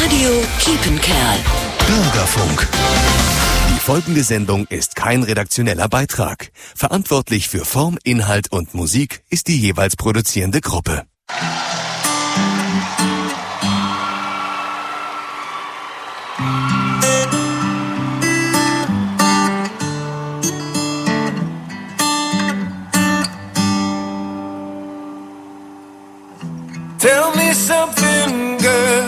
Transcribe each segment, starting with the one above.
Radio Kiepenkerl. Bürgerfunk. Die folgende Sendung ist kein redaktioneller Beitrag. Verantwortlich für Form, Inhalt und Musik ist die jeweils produzierende Gruppe. Tell me something, girl.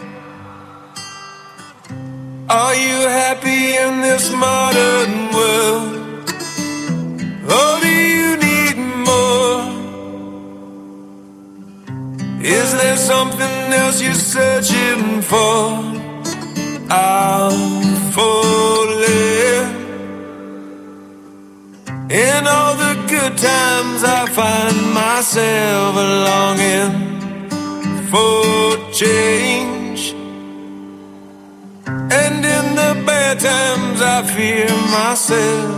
Are you happy in this modern world? Or do you need more? Is there something else you're searching for? I'm falling. In all the good times I find myself longing for change, and in the bad times I fear myself.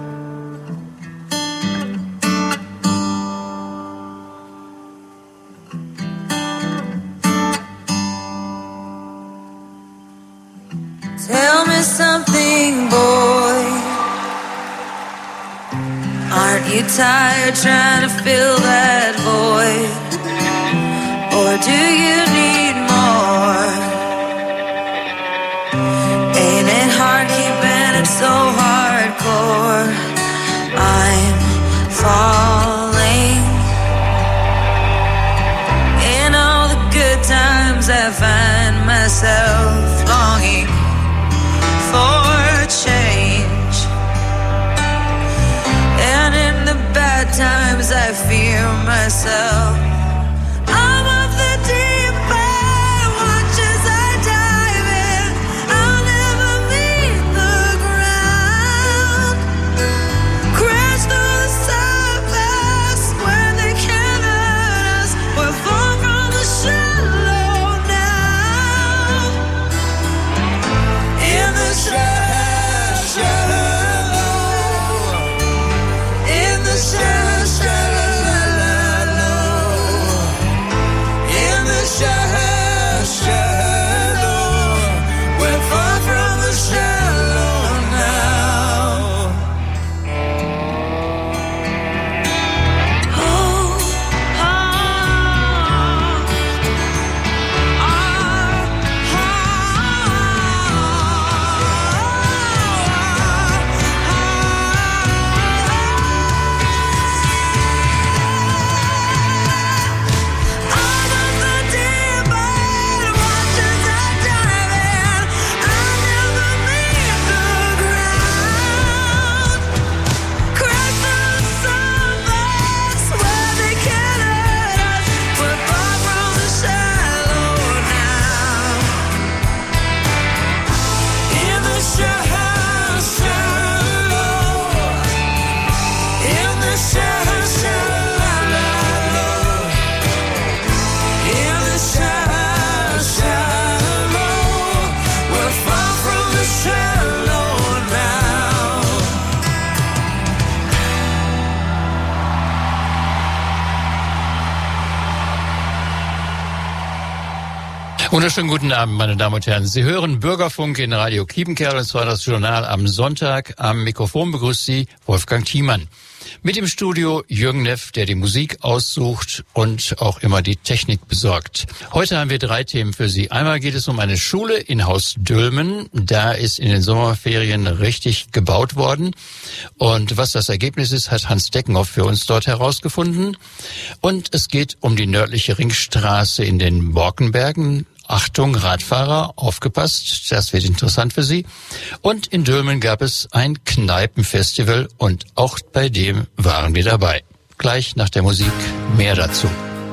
Tell me something, boy. Aren't you tired trying to fill that void? Or do you need more? Ain't it hard keeping it so hardcore? I'm falling. In all the good times I find myself longing for change, and in the bad times I fear myself. Wunderschönen guten Abend, meine Damen und Herren. Sie hören Bürgerfunk in Radio Kiepenkerl, und zwar das Journal am Sonntag. Am Mikrofon begrüßt Sie Wolfgang Thiemann. Mit im Studio Jürgen Neff, der die Musik aussucht und auch immer die Technik besorgt. Heute haben wir 3 Themen für Sie. Einmal geht es um eine Schule in Haus Dülmen. Da ist in den Sommerferien richtig gebaut worden. Und was das Ergebnis ist, hat Hans Deckenhoff für uns dort herausgefunden. Und es geht um die nördliche Ringstraße in den Borkenbergen. Achtung, Radfahrer, aufgepasst, das wird interessant für Sie. Und in Dülmen gab es ein Kneipenfestival und auch bei dem waren wir dabei. Gleich nach der Musik mehr dazu.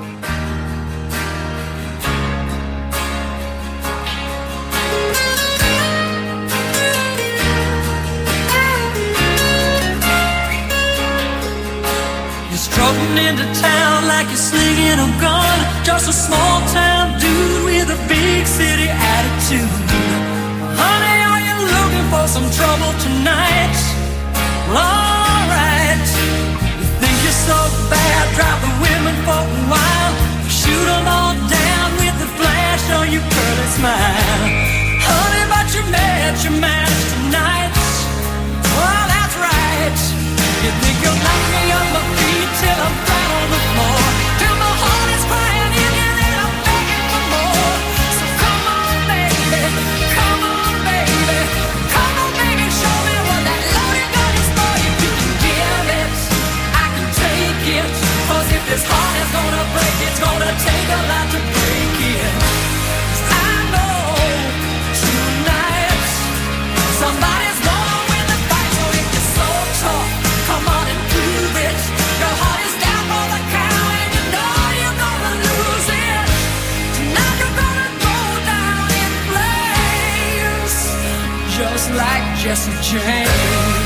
Strutting into town like you're slinging a gun. Just a small town dude with a big city attitude. Honey, are you looking for some trouble tonight? Well, alright. You think you're so bad, drop the women for a while. Shoot them all down with the flash on your pearly smile. Honey, but you met your match tonight. Well, that's right. You think you'll knock me on my feet till I'm flat on the floor, till my heart is crying in here and I'm begging for more. So come on, baby, come on, baby, come on, baby, show me what that loaded gun is for. If you can give it, I can take it. 'Cause if this heart is gonna break, it's gonna take a lot to break it. 'Cause I know tonight somebody's gonna win the fight. So if you're so tough, come on and prove it. Your heart is down for the count and you know you're gonna lose it. Tonight you're gonna go down in flames, just like Jesse James.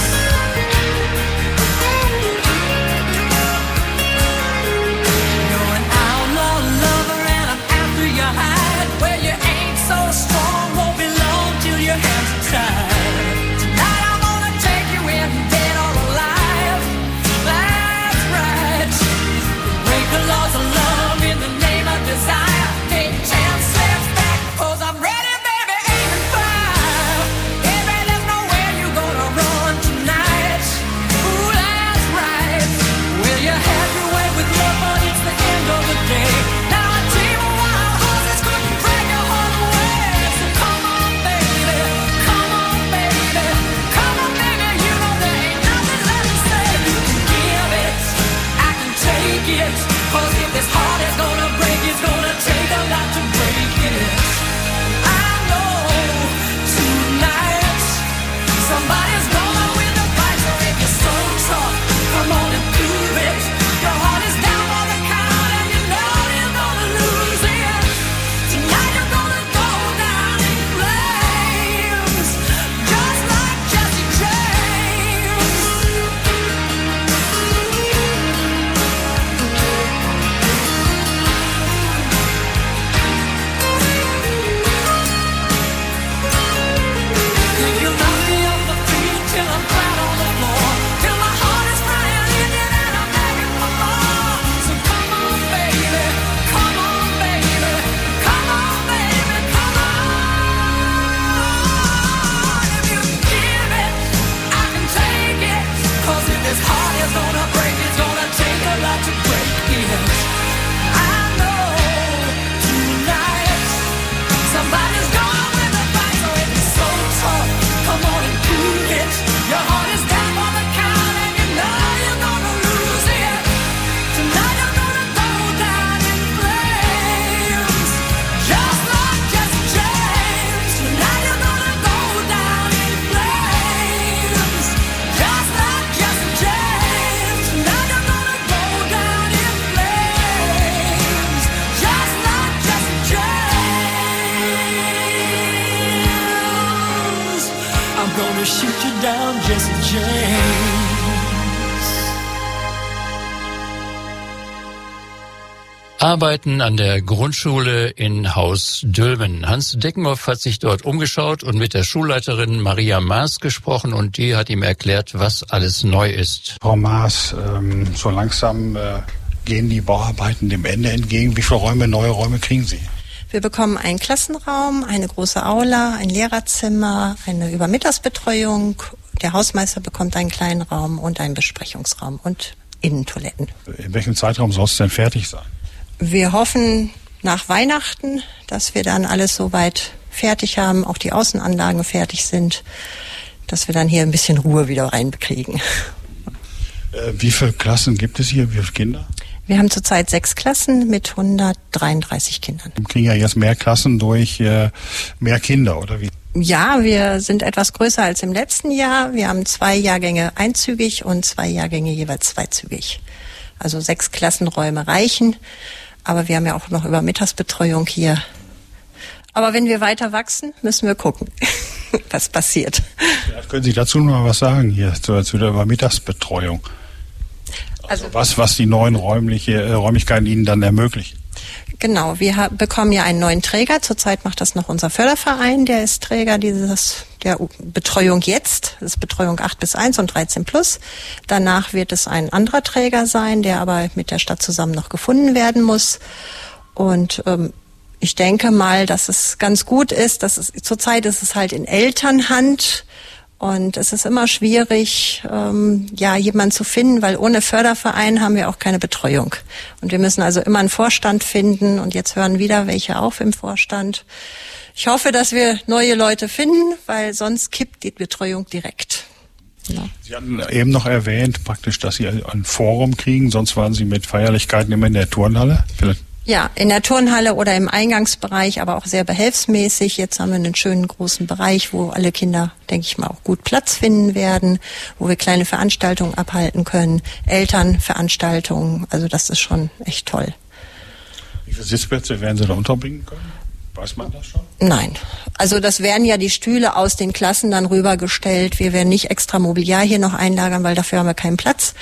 You're an outlaw lover and I'm after your hide. Where you ain't so strong, won't be long till your hands are tied. Tonight I'm gonna take you in, dead or alive. That's right. Break the laws of love in the name of desire. Take 10 steps back, 'cause I'm ready, baby, aim and fire. Baby, there's nowhere you're gonna run tonight. Ooh, that's right. Well, you had your way with love, but it's the end of the day. Now a team of wild horses couldn't drag your heart away. So come on, baby, come on, baby, come on, baby. You know there ain't nothing left to say. You can give it, I can take it. 'Cause if this heart is gonna break, it's gonna take a lot to break it. I know tonight somebody's gonna win the fight. So if you're so tough, come on and prove it. Your heart is down for the count and you know you're gonna lose it. Tonight you're gonna go down in flames, just like Jesse James. If you knock me off my feet till I'm flat on the floor, till my heart is crying in it and I'm begging for more. So come on, baby, come on, baby, come on, baby, come on. If you give it, I can take it. 'Cause if this heart is gonna break, it's gonna take a lot to break it. I know tonight somebody's gonna win the fight. So if it's so tough, come on and prove it. Your heart is down for the count and you know you're gonna lose it. Tonight you're gonna go down in flames, just like Jesse James. Tonight you're gonna go down in flames, just like Jesse James. Tonight you're gonna go down in flames, just like Jesse James. I'm gonna shoot you down, Jesse James. Arbeiten an der Grundschule in Haus Dülmen. Hans Deckenhoff hat sich dort umgeschaut und mit der Schulleiterin Maria Maas gesprochen und die hat ihm erklärt, was alles neu ist. Frau Maas, so langsam gehen die Bauarbeiten dem Ende entgegen. Wie viele neue Räume kriegen Sie? Wir bekommen einen Klassenraum, eine große Aula, ein Lehrerzimmer, eine Übermittagsbetreuung. Der Hausmeister bekommt einen kleinen Raum und einen Besprechungsraum und Innentoiletten. In welchem Zeitraum soll es denn fertig sein? Wir hoffen nach Weihnachten, dass wir dann alles soweit fertig haben, auch die Außenanlagen fertig sind, dass wir dann hier ein bisschen Ruhe wieder reinbekriegen. Wie viele Klassen gibt es hier? Wie viele Kinder? Wir haben zurzeit 6 Klassen mit 133 Kindern. Wir kriegen ja jetzt mehr Klassen durch mehr Kinder, oder wie? Ja, wir sind etwas größer als im letzten Jahr. Wir haben 2 Jahrgänge einzügig und 2 Jahrgänge jeweils zweizügig. Also 6 Klassenräume reichen. Aber wir haben ja auch noch Übermittagsbetreuung hier. Aber wenn wir weiter wachsen, müssen wir gucken, was passiert. Ja, können Sie dazu noch mal was sagen hier zu der Übermittagsbetreuung? Also was die neuen Räumlichkeiten Ihnen dann ermöglichen? Genau, wir bekommen ja einen neuen Träger. Zurzeit macht das noch unser Förderverein, der ist Träger der Betreuung jetzt. Das ist Betreuung 8-1 und 13+. Danach wird es ein anderer Träger sein, der aber mit der Stadt zusammen noch gefunden werden muss. Und Ich denke mal, dass es ganz gut ist, zurzeit ist es halt in Elternhand. Und es ist immer schwierig, jemanden zu finden, weil ohne Förderverein haben wir auch keine Betreuung. Und wir müssen also immer einen Vorstand finden. Und jetzt hören wieder welche auf im Vorstand. Ich hoffe, dass wir neue Leute finden, weil sonst kippt die Betreuung direkt. Ja. Sie hatten eben noch erwähnt, praktisch, dass Sie ein Forum kriegen. Sonst waren Sie mit Feierlichkeiten immer in der Turnhalle. Vielleicht. Ja, in der Turnhalle oder im Eingangsbereich, aber auch sehr behelfsmäßig. Jetzt haben wir einen schönen großen Bereich, wo alle Kinder, denke ich mal, auch gut Platz finden werden, wo wir kleine Veranstaltungen abhalten können, Elternveranstaltungen. Also das ist schon echt toll. Wie viele Sitzplätze werden Sie da unterbringen können? Weiß man das schon? Nein. Also das werden ja die Stühle aus den Klassen dann rübergestellt. Wir werden nicht extra Mobiliar hier noch einlagern, weil dafür haben wir keinen Platz.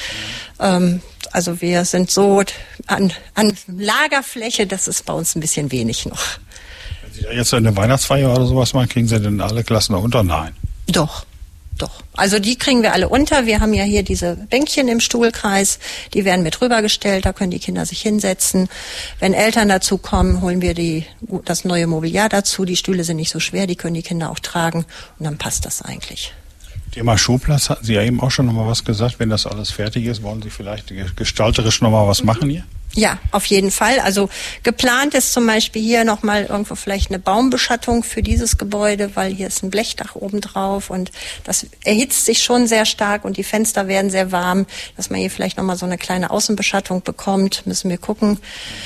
Also wir sind so an Lagerfläche, das ist bei uns ein bisschen wenig noch. Wenn Sie da jetzt eine Weihnachtsfeier oder sowas machen, kriegen Sie denn alle Klassen da unter? Nein. Doch. Also die kriegen wir alle unter. Wir haben ja hier diese Bänkchen im Stuhlkreis, die werden mit rübergestellt, da können die Kinder sich hinsetzen. Wenn Eltern dazu kommen, holen wir das neue Mobiliar dazu. Die Stühle sind nicht so schwer, die können die Kinder auch tragen und dann passt das eigentlich. Thema Schulplatz, hatten Sie ja eben auch schon nochmal was gesagt. Wenn das alles fertig ist, wollen Sie vielleicht gestalterisch nochmal was machen hier? Ja, auf jeden Fall. Also geplant ist zum Beispiel hier nochmal irgendwo vielleicht eine Baumbeschattung für dieses Gebäude, weil hier ist ein Blechdach oben drauf und das erhitzt sich schon sehr stark und die Fenster werden sehr warm. Dass man hier vielleicht nochmal so eine kleine Außenbeschattung bekommt, müssen wir gucken.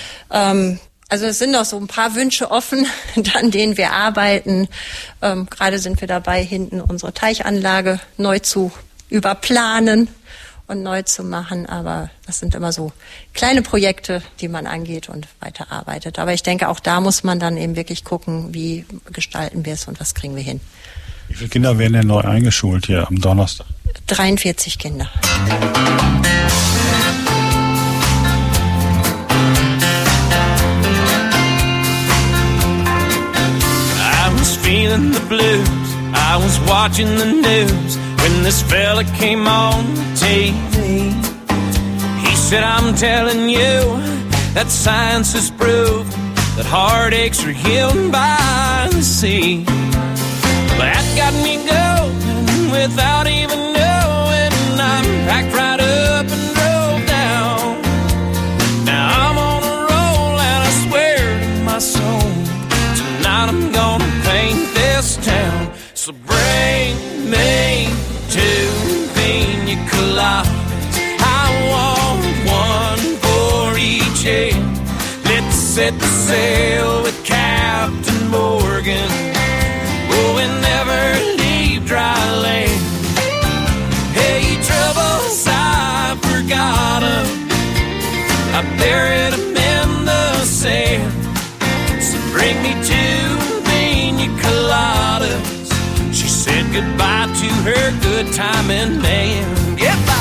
Also es sind noch so ein paar Wünsche offen, an denen wir arbeiten. Gerade sind wir dabei, hinten unsere Teichanlage neu zu überplanen und neu zu machen. Aber das sind immer so kleine Projekte, die man angeht und weiterarbeitet. Aber ich denke, auch da muss man dann eben wirklich gucken, wie gestalten wir es und was kriegen wir hin. Wie viele Kinder werden denn neu eingeschult hier am Donnerstag? 43 Kinder. Feeling the blues, I was watching the news when this fella came on TV. He said, I'm telling you that science has proved that heartaches are healed by the sea. That got me going without even knowing. I'm packed right up and drove down. Now I'm on a roll and I swear to my soul, tonight I'm gonna paint this town. So bring me 2 pina coladas. I want one for each head. Let's set the sail with Captain Morgan. Oh, and never leave dry land. Hey, troubles, I forgot 'em. I buried 'em in the sand. So bring me 2 pina coladas. She said goodbye to her good timing man. Goodbye.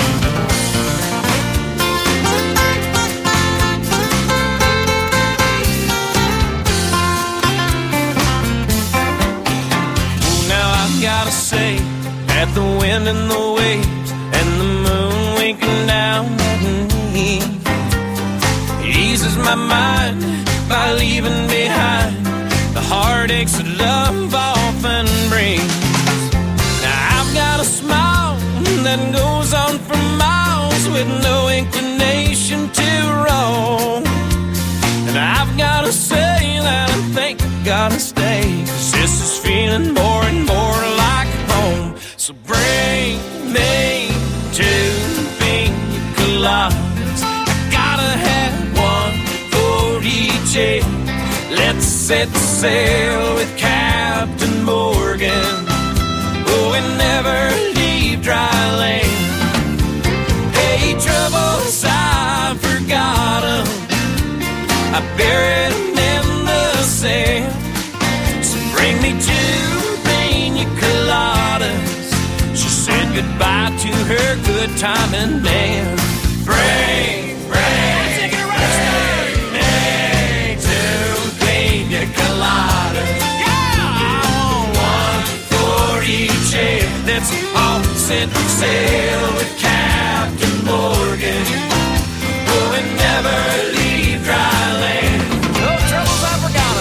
Gotta say, at the wind and the waves and the moon winking down at me, it eases my mind by leaving behind the heartaches that love often brings. Now I've got a smile that goes on for miles with no inclination to roam. And I've gotta say that I think I gotta stay, 'cause this is feeling more and more like home. So bring me 2 pina coladas. I gotta have one for each head. Let's set sail with Captain Morgan. Oh, and never leave dry land. Hey, troubles, I forgot 'em. I buried 'em in the sand. So bring me 2 pina coladas. She said goodbye to her good timing man. Bring me 2 pina coladas. Yeah, I want one for each head. Let's all set sail with Captain Morgan. Oh, and never leave dry land. No troubles, I forgot.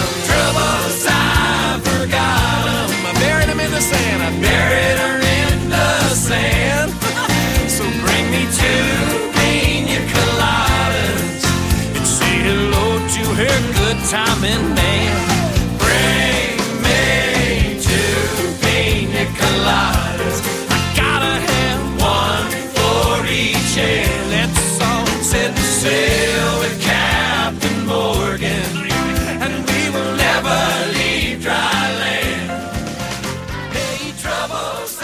time in hand. Bring me two pina coladas. I gotta have one for each hand. Let's all set sail with Captain Morgan, and we will never leave dry land. Hey, troubles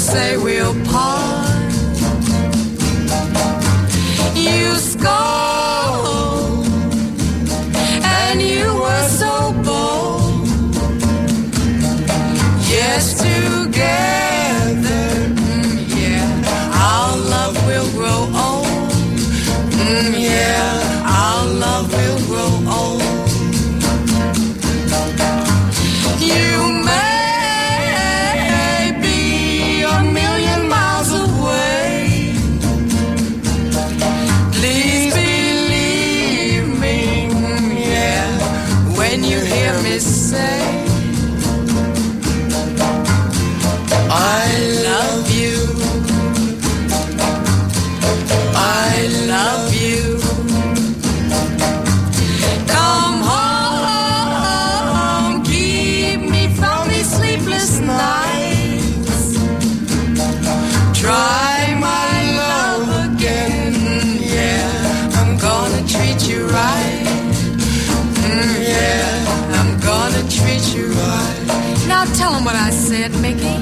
say we'll part. You scold, and you were so bold. Yes, together, yeah, our love will grow old. Yeah, our love will grow old. You may be a million miles away. Please believe me, yeah, when you hear me say I love you. I love you. Come home, keep me from these sleepless nights. Try my love again, yeah. I'm gonna treat you right. Yeah, I'm gonna treat you right. Now tell them what I said, Mickey.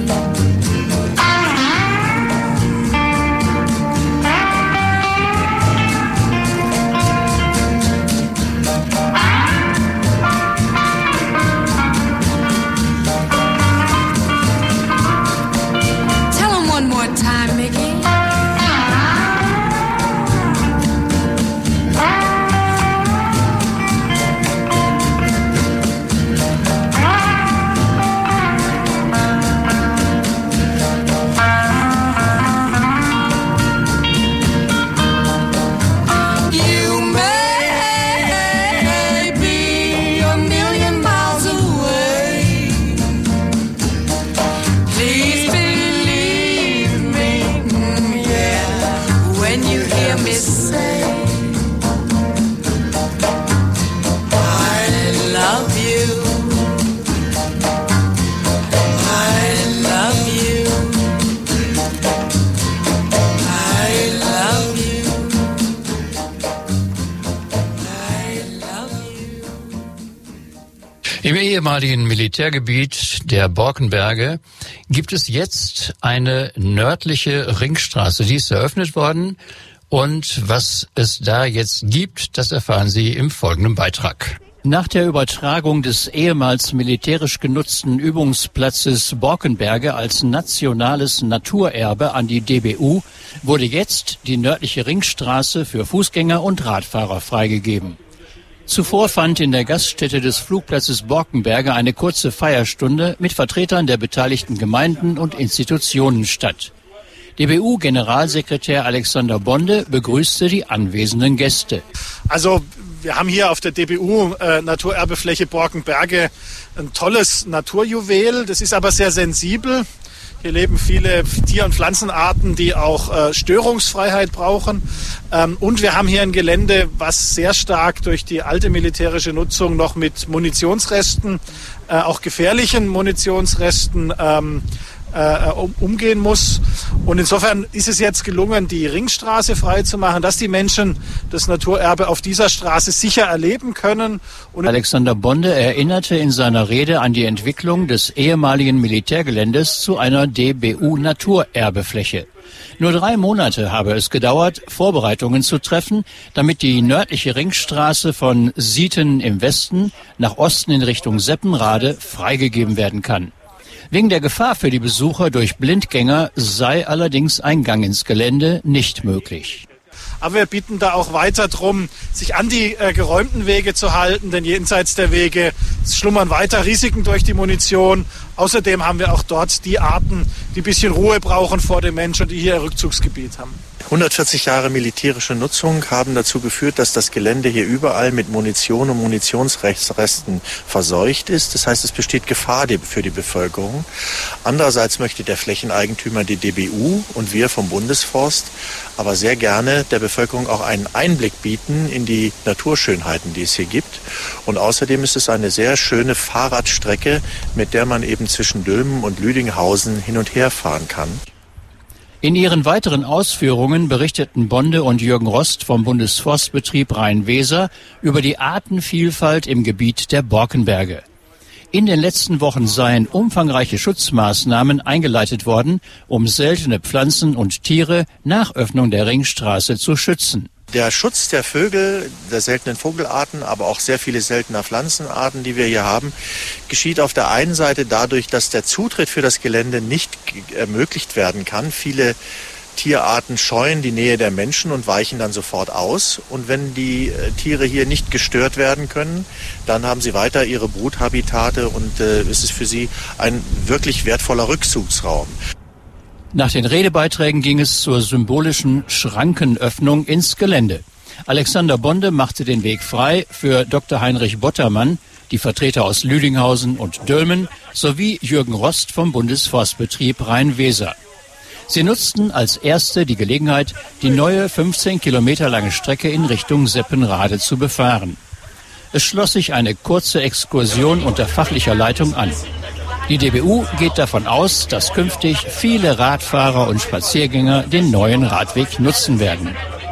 Im ehemaligen Militärgebiet der Borkenberge gibt es jetzt eine nördliche Ringstraße. Die ist eröffnet worden. Und was es da jetzt gibt, das erfahren Sie im folgenden Beitrag. Nach der Übertragung des ehemals militärisch genutzten Übungsplatzes Borkenberge als nationales Naturerbe an die DBU wurde jetzt die nördliche Ringstraße für Fußgänger und Radfahrer freigegeben. Zuvor fand in der Gaststätte des Flugplatzes Borkenberge eine kurze Feierstunde mit Vertretern der beteiligten Gemeinden und Institutionen statt. DBU-Generalsekretär Alexander Bonde begrüßte die anwesenden Gäste. Also wir haben hier auf der DBU Naturerbefläche Borkenberge ein tolles Naturjuwel. Das ist aber sehr sensibel. Hier leben viele Tier- und Pflanzenarten, die auch Störungsfreiheit brauchen. Und wir haben hier ein Gelände, was sehr stark durch die alte militärische Nutzung noch mit Munitionsresten, auch gefährlichen Munitionsresten umgehen muss. Und insofern ist es jetzt gelungen, die Ringstraße freizumachen, dass die Menschen das Naturerbe auf dieser Straße sicher erleben können. Und Alexander Bonde erinnerte in seiner Rede an die Entwicklung des ehemaligen Militärgeländes zu einer DBU-Naturerbefläche. Nur 3 Monate habe es gedauert, Vorbereitungen zu treffen, damit die nördliche Ringstraße von Sieten im Westen nach Osten in Richtung Seppenrade freigegeben werden kann. Wegen der Gefahr für die Besucher durch Blindgänger sei allerdings ein Gang ins Gelände nicht möglich. Aber wir bitten da auch weiter drum, sich an die geräumten Wege zu halten, denn jenseits der Wege schlummern weiter Risiken durch die Munition. Außerdem haben wir auch dort die Arten, die ein bisschen Ruhe brauchen vor dem Menschen und die hier ihr Rückzugsgebiet haben. 140 Jahre militärische Nutzung haben dazu geführt, dass das Gelände hier überall mit Munition und Munitionsresten verseucht ist. Das heißt, es besteht Gefahr für die Bevölkerung. Andererseits möchte der Flächeneigentümer, die DBU und wir vom Bundesforst, aber sehr gerne der Bevölkerung auch einen Einblick bieten in die Naturschönheiten, die es hier gibt. Und außerdem ist es eine sehr schöne Fahrradstrecke, mit der man eben zwischen Dülmen und Lüdinghausen hin und her fahren kann. In ihren weiteren Ausführungen berichteten Bonde und Jürgen Rost vom Bundesforstbetrieb Rhein-Weser über die Artenvielfalt im Gebiet der Borkenberge. In den letzten Wochen seien umfangreiche Schutzmaßnahmen eingeleitet worden, um seltene Pflanzen und Tiere nach Öffnung der Ringstraße zu schützen. Der Schutz der Vögel, der seltenen Vogelarten, aber auch sehr viele seltener Pflanzenarten, die wir hier haben, geschieht auf der einen Seite dadurch, dass der Zutritt für das Gelände nicht ermöglicht werden kann. Viele Tierarten scheuen die Nähe der Menschen und weichen dann sofort aus. Und wenn die Tiere hier nicht gestört werden können, dann haben sie weiter ihre Bruthabitate und es ist für sie ein wirklich wertvoller Rückzugsraum. Nach den Redebeiträgen ging es zur symbolischen Schrankenöffnung ins Gelände. Alexander Bonde machte den Weg frei für Dr. Heinrich Bottermann, die Vertreter aus Lüdinghausen und Dülmen sowie Jürgen Rost vom Bundesforstbetrieb Rhein-Weser. Sie nutzten als Erste die Gelegenheit, die neue 15 Kilometer lange Strecke in Richtung Seppenrade zu befahren. Es schloss sich eine kurze Exkursion unter fachlicher Leitung an. Die DBU geht davon aus, dass künftig viele Radfahrer und Spaziergänger den neuen Radweg nutzen werden.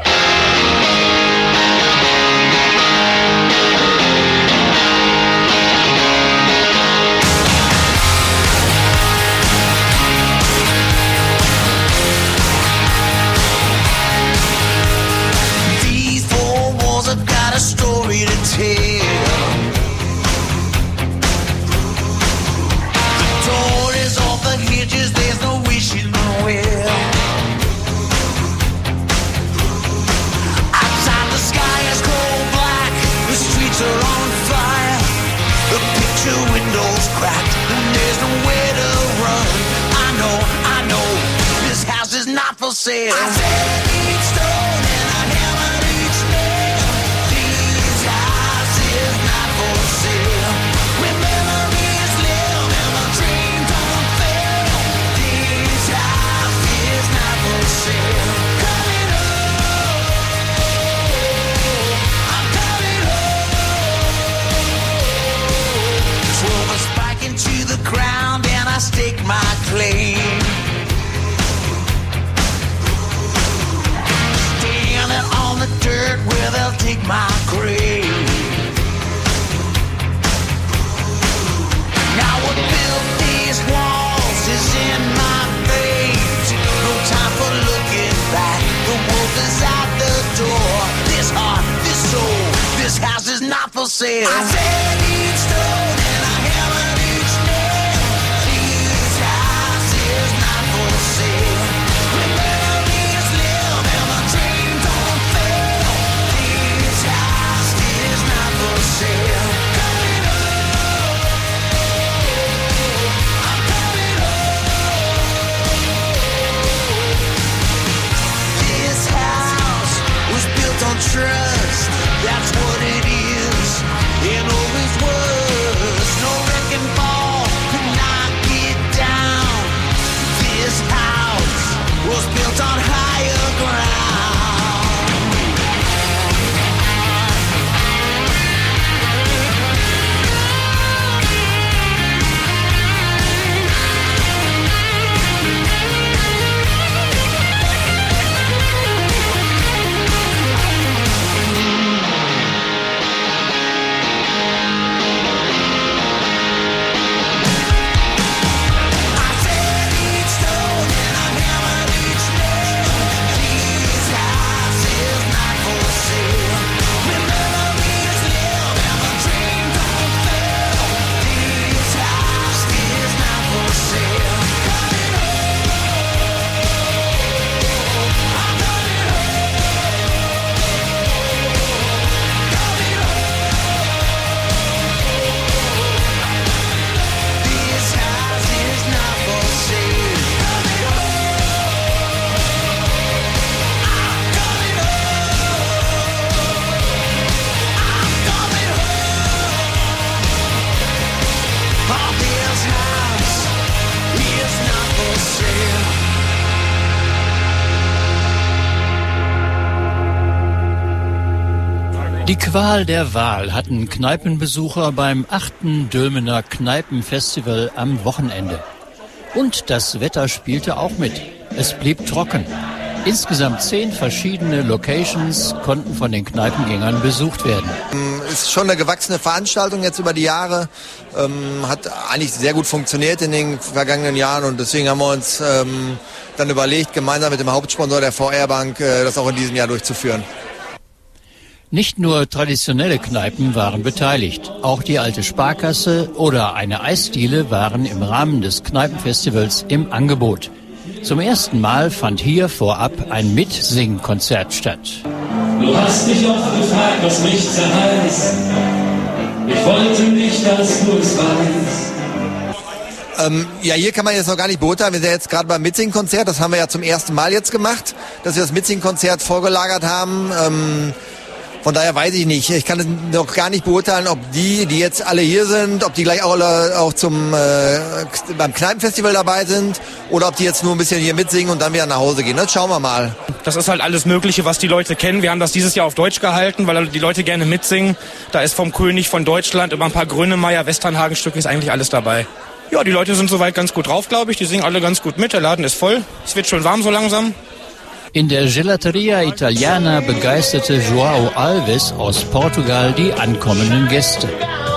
Die Qual der Wahl hatten Kneipenbesucher beim 8. Dülmener Kneipenfestival am Wochenende. Und das Wetter spielte auch mit. Es blieb trocken. Insgesamt 10 verschiedene Locations konnten von den Kneipengängern besucht werden. ist schon eine gewachsene Veranstaltung jetzt über die Jahre. Hat eigentlich sehr gut funktioniert in den vergangenen Jahren und deswegen haben wir uns dann überlegt, gemeinsam mit dem Hauptsponsor der VR Bank das auch in diesem Jahr durchzuführen. Nicht nur traditionelle Kneipen waren beteiligt, auch die alte Sparkasse oder eine Eisdiele waren im Rahmen des Kneipenfestivals im Angebot. Zum ersten Mal fand hier vorab ein Mitsingkonzert statt. Du hast mich oft gefragt, was mich zerreißt. Ich wollte nicht, dass du es weißt. Ja, hier kann man jetzt noch gar nicht beurteilen. Wir sind jetzt gerade beim Mitsing-Konzert. Das haben wir ja zum ersten Mal jetzt gemacht, dass wir das Mitsing-Konzert vorgelagert haben. Von daher weiß ich nicht. Ich kann es noch gar nicht beurteilen, ob die jetzt alle hier sind, ob die gleich auch beim Kneipenfestival dabei sind oder ob die jetzt nur ein bisschen hier mitsingen und dann wieder nach Hause gehen. Das schauen wir mal. Das ist halt alles Mögliche, was die Leute kennen. Wir haben das dieses Jahr auf Deutsch gehalten, weil die Leute gerne mitsingen. Da ist vom König von Deutschland über ein paar Grönemeyer, Westernhagen-Stücke ist eigentlich alles dabei. Ja, die Leute sind soweit ganz gut drauf, glaube ich. Die singen alle ganz gut mit. Der Laden ist voll. Es wird schon warm so langsam. In der Gelateria Italiana begeisterte João Alves aus Portugal die ankommenden Gäste.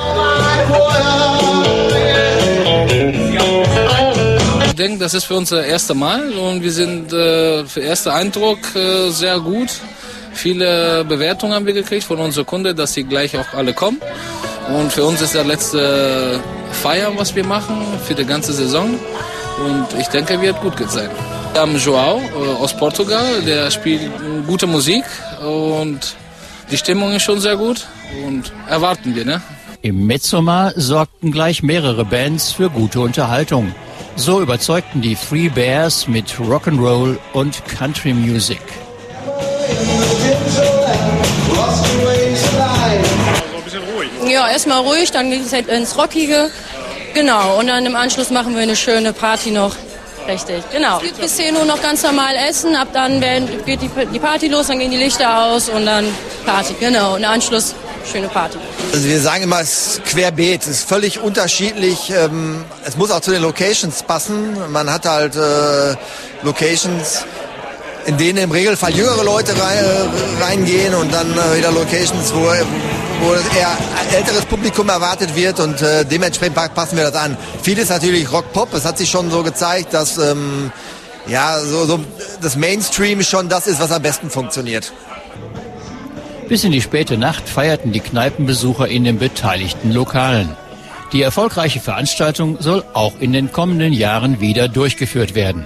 Ich denke, das ist für uns das erste Mal und wir sind für ersten Eindruck sehr gut. Viele Bewertungen haben wir gekriegt von unseren Kunden, dass sie gleich auch alle kommen. Und für uns ist der letzte Feier, was wir machen, für die ganze Saison. Und ich denke, wird gut sein. Wir haben João aus Portugal, der spielt gute Musik und die Stimmung ist schon sehr gut und erwarten wir, ne? Im Mezzomar sorgten gleich mehrere Bands für gute Unterhaltung. So überzeugten die Free Bears mit Rock'n'Roll und Country Music. Ja, erstmal ruhig, dann geht es halt ins Rockige. Genau, und dann im Anschluss machen wir eine schöne Party noch. Richtig, genau. Bis 10 Uhr noch ganz normal essen, ab dann geht die Party los, dann gehen die Lichter aus und dann Party, genau. Und im Anschluss schöne Party. Also wir sagen immer, es ist querbeet, es ist völlig unterschiedlich. Es muss auch zu den Locations passen. Man hat halt Locations, in denen im Regelfall jüngere Leute reingehen und dann wieder Locations, wo eher älteres Publikum erwartet wird und dementsprechend passen wir das an. Viel ist natürlich Rock-Pop. Es hat sich schon so gezeigt, dass so das Mainstream schon das ist, was am besten funktioniert. Bis in die späte Nacht feierten die Kneipenbesucher in den beteiligten Lokalen. Die erfolgreiche Veranstaltung soll auch in den kommenden Jahren wieder durchgeführt werden.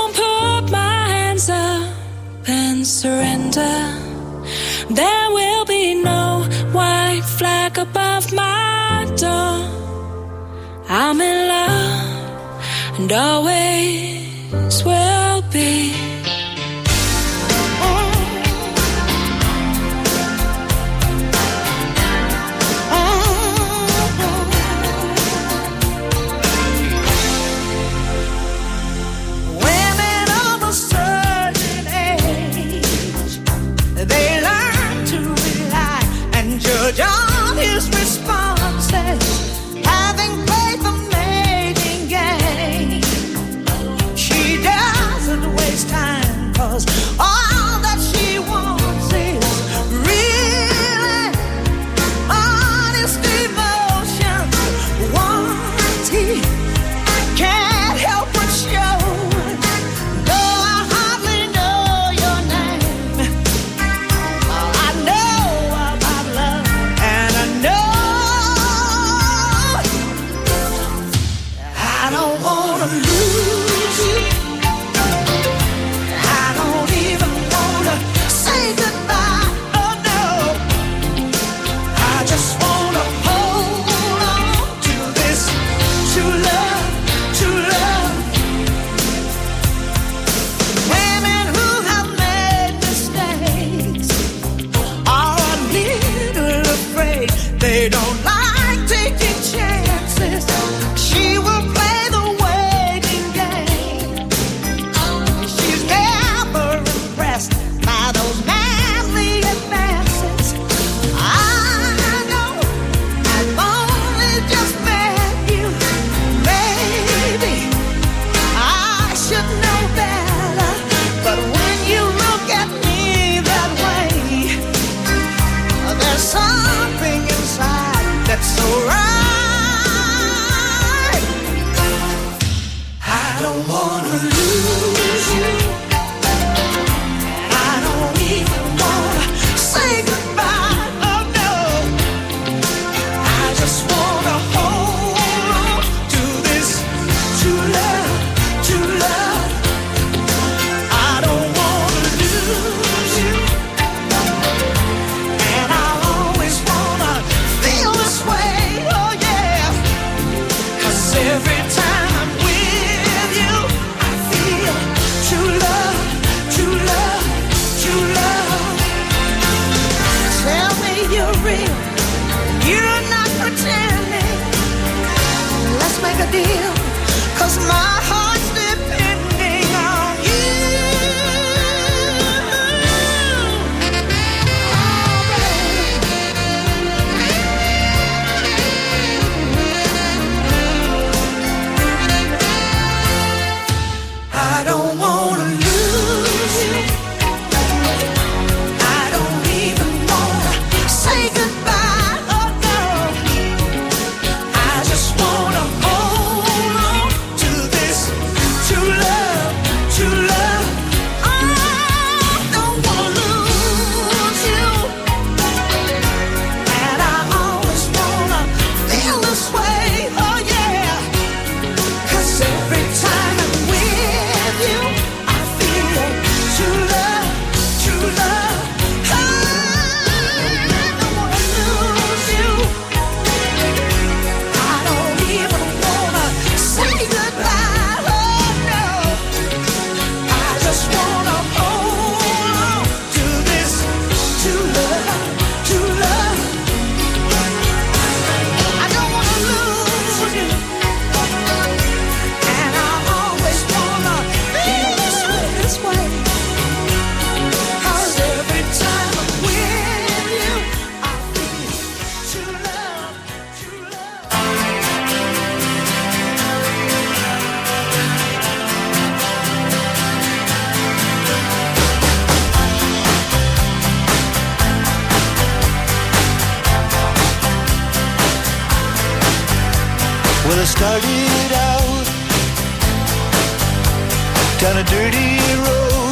don't put my hands up and surrender, there will be no white flag above my door. I'm in love and always will be. John, his responses, having played the mating game. She doesn't waste time, 'cause all that she wants is really honest emotion. What he can't help but show. Though I hardly know your name, I know about love. I don't wanna lose you. I don't even wanna say goodbye. Oh no, I just wanna hold on to this true love, true love. Women who have made mistakes are a little afraid. They don't like taking chances. She will play the waiting game. She's never impressed by those manly advances. I know I've only just met you. Maybe I should know better, but when you look at me that way, there's something inside that's so right. I don't wanna lose you. I don't even wanna say goodbye. Oh no, I just wanna hold on to this true love, true love. I don't wanna lose you, and I always wanna feel this way. Oh yeah, 'cause every time I'm with you, I feel true love, true love, true love. Tell me you're real, you're not pretending. Let's make a deal, 'cause my heart's depending on you. I don't wanna lose you. I don't even wanna say goodbye. Oh no, I just wanna hold on to this true love, true love. I don't wanna lose you, and I always wanna feel this way. Oh yeah, 'cause every time I'm with you, I feel true love, true love. I don't wanna lose you. I don't even wanna say goodbye. Oh no, I just wanna hold on to this true love, true love. I don't wanna lose you, and I always wanna feel this way. 'Cause every time I'm with you, I feel true love, true love. Well, I started out down a dirty road.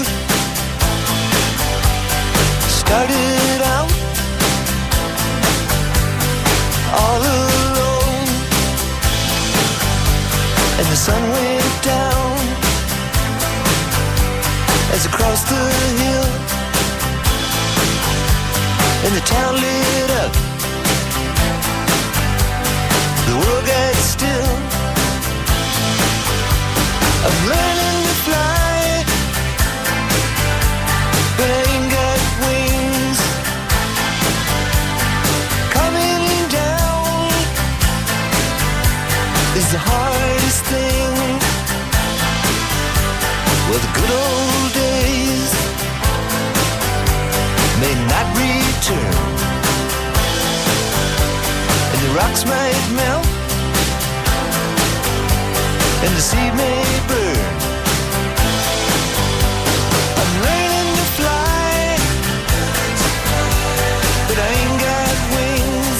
Started out all alone, and the sun went down as across the hill, and the town lit up. The world got still. I'm learning to fly, but I ain't got wings. Coming down is the hardest thing. Well, the good old days may not return, and the rocks might melt, and the sea may burn. I'm learning to fly, but I ain't got wings.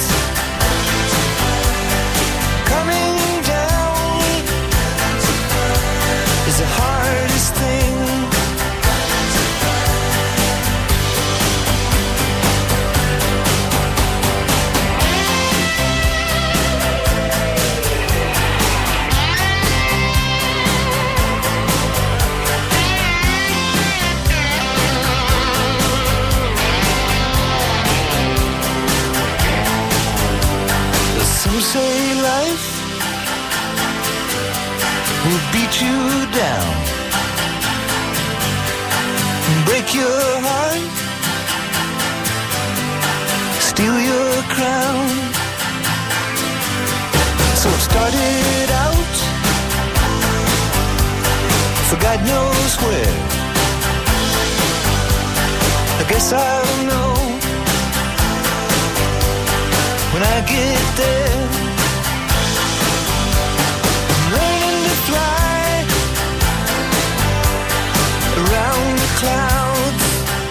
Coming down is the hardest thing. Some say life will beat you down, break your heart, steal your crown. So it started out for God knows where. I guess I'll know when I get there. I'm learning to fly around the clouds.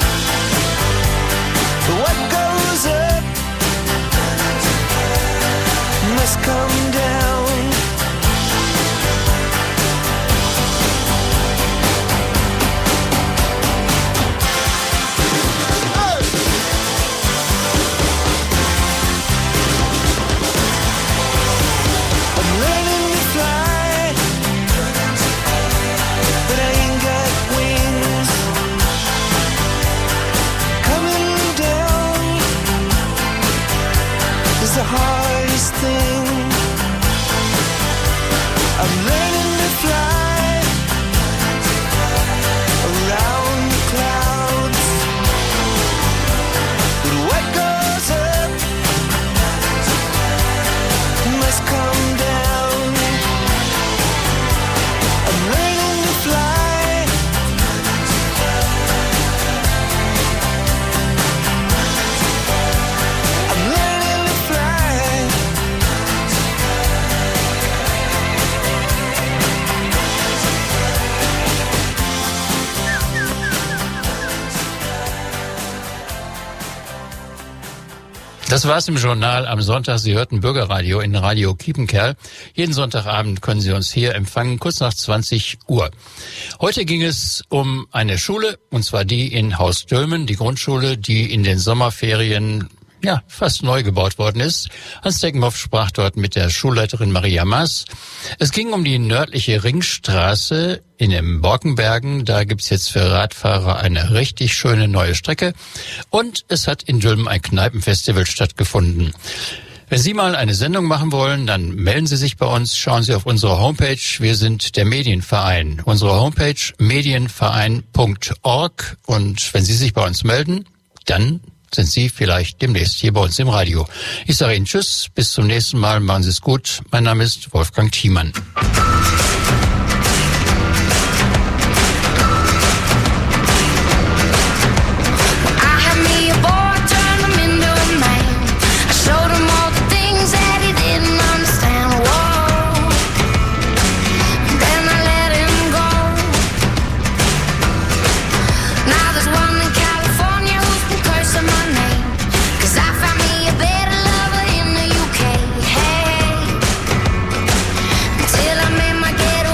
What goes up must come down. The hardest thing. I'm learning to fly around the clouds, but what goes up must come down. I'm learning to fly. I'm learning to fly. Das war's im Journal am Sonntag. Sie hörten Bürgerradio in Radio Kiepenkerl. Jeden Sonntagabend können Sie uns hier empfangen, kurz nach 20 Uhr. Heute ging es um eine Schule, und zwar die in Haus Dülmen, die Grundschule, die in den Sommerferien fast neu gebaut worden ist. Hans Deckenhoff sprach dort mit der Schulleiterin Maria Maas. Es ging um die nördliche Ringstraße in den Borkenbergen. Da gibt's jetzt für Radfahrer eine richtig schöne neue Strecke. Und es hat in Dülmen ein Kneipenfestival stattgefunden. Wenn Sie mal eine Sendung machen wollen, dann melden Sie sich bei uns. Schauen Sie auf unsere Homepage. Wir sind der Medienverein. Unsere Homepage medienverein.org. Und wenn Sie sich bei uns melden, dann sind Sie vielleicht demnächst hier bei uns im Radio. Ich sage Ihnen Tschüss, bis zum nächsten Mal, machen Sie es gut. Mein Name ist Wolfgang Thiemann. Till I made my get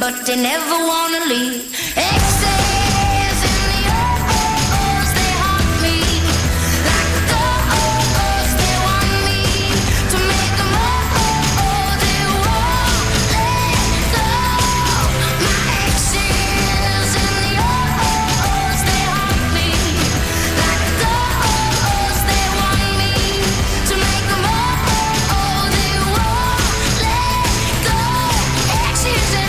but they never wanna leave. Exes in the oh-ohs, they haunt me. Like the oh-ohs, they want me to make them oh-oh, they won't let go. My exes in the oh-ohs, they haunt me. Like the oh-ohs, they want me to make them oh-oh, they won't let go. Exes and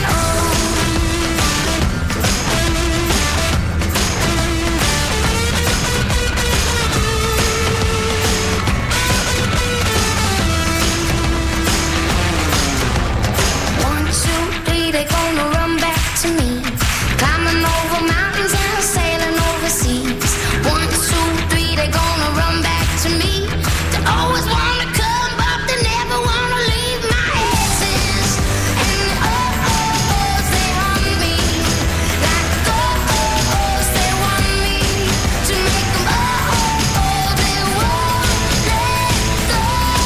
One, two, three, they gonna run back to me. Climbing over mountains and sailing overseas. One, two, three, they gonna run back to me. They always wanna come, but they never wanna leave. My exes and the oh-ohs, they haunt me. Like the oh-ohs, they want me to make them oh-oh, they won't let go.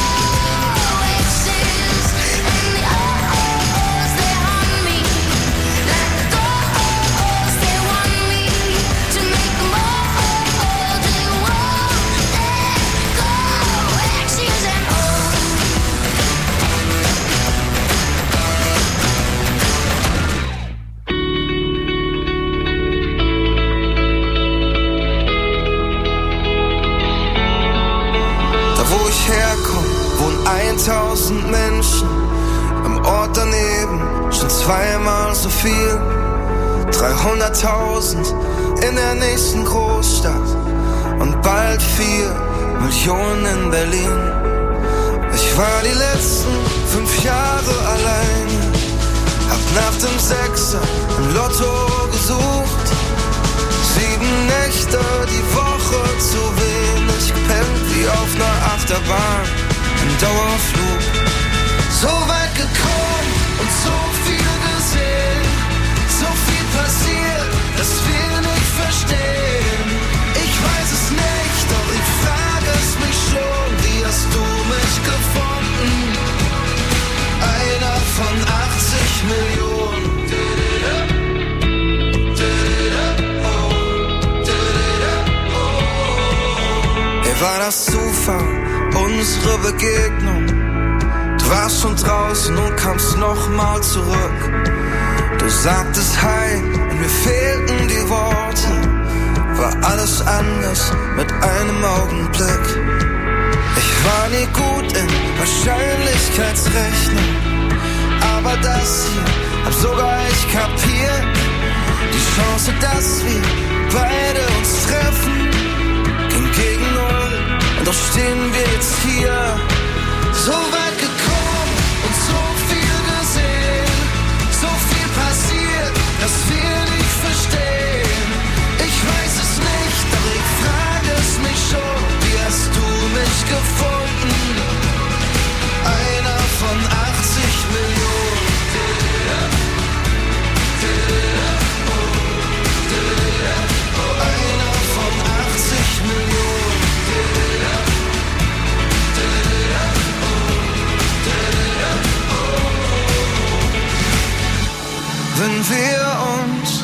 Exes and the oh-ohs, they haunt me. Like the oh-ohs, they want me to make them oh-oh, they won't let go. Exes and Da wo ich herkomme, wohnen 1000 Menschen. Am Ort daneben schon zweimal so viel. 300.000 in der nächsten Großstadt und bald 4 Millionen in Berlin. Ich war die letzten 5 Jahre alleine, hab nach dem Sechser im Lotto gesucht. 7 Nächte die Woche zu wenig gepennt, wie auf ner Achterbahn im Dauerflug. So weit gekommen und so viel gesehen, so viel passiert, dass wir nicht verstehen. Ich weiß es nicht, doch ich frage es mich schon, wie hast du mich gefunden? Einer von 80 Millionen. War das Zufall, unsere Begegnung? Du warst schon draußen und kamst nochmal zurück. Du sagtest Hi und mir fehlten die Worte. War alles anders mit einem Augenblick. Ich war nie gut in Wahrscheinlichkeitsrechnung, aber das hier hab sogar ich kapiert. Die Chance, dass wir beide uns treffen, ging gegen 0. Und doch stehen wir jetzt hier, so weit gekommen und so viel gesehen, so viel passiert, dass wir nicht verstehen. Ich weiß es nicht, doch ich frage es mich schon, wie hast du mich gefunden? Einer von 80 Millionen. Einer von 80 Millionen. Wenn wir uns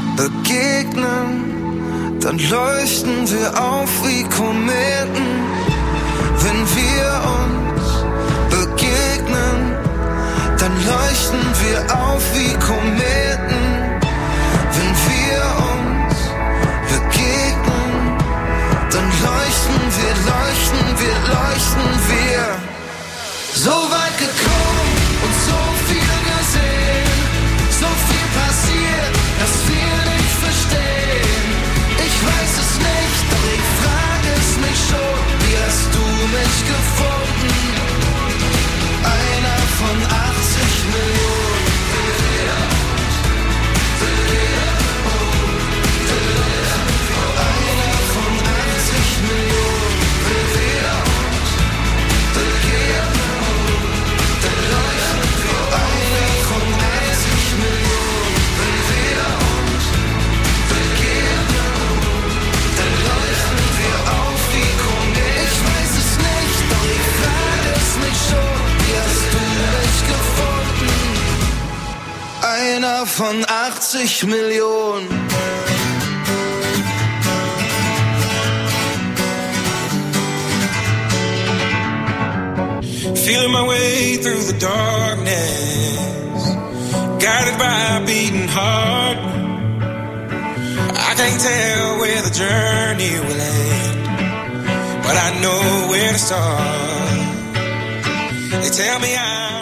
begegnen, dann leuchten wir auf wie Kometen. Wenn wir uns begegnen, dann leuchten wir auf wie Kometen. Wenn wir uns begegnen, dann leuchten wir, leuchten wir. So weit gekommen und so viel gesehen, so viel passiert, dass wir nicht verstehen. Ich weiß es nicht, doch ich frage es mich schon, wie hast du mich gefunden? Einer von 80 Millionen. 80 Millionen. Feeling my way through the darkness, guided by a beating heart. I can't tell where the journey will end, but I know where to start. They tell me I'm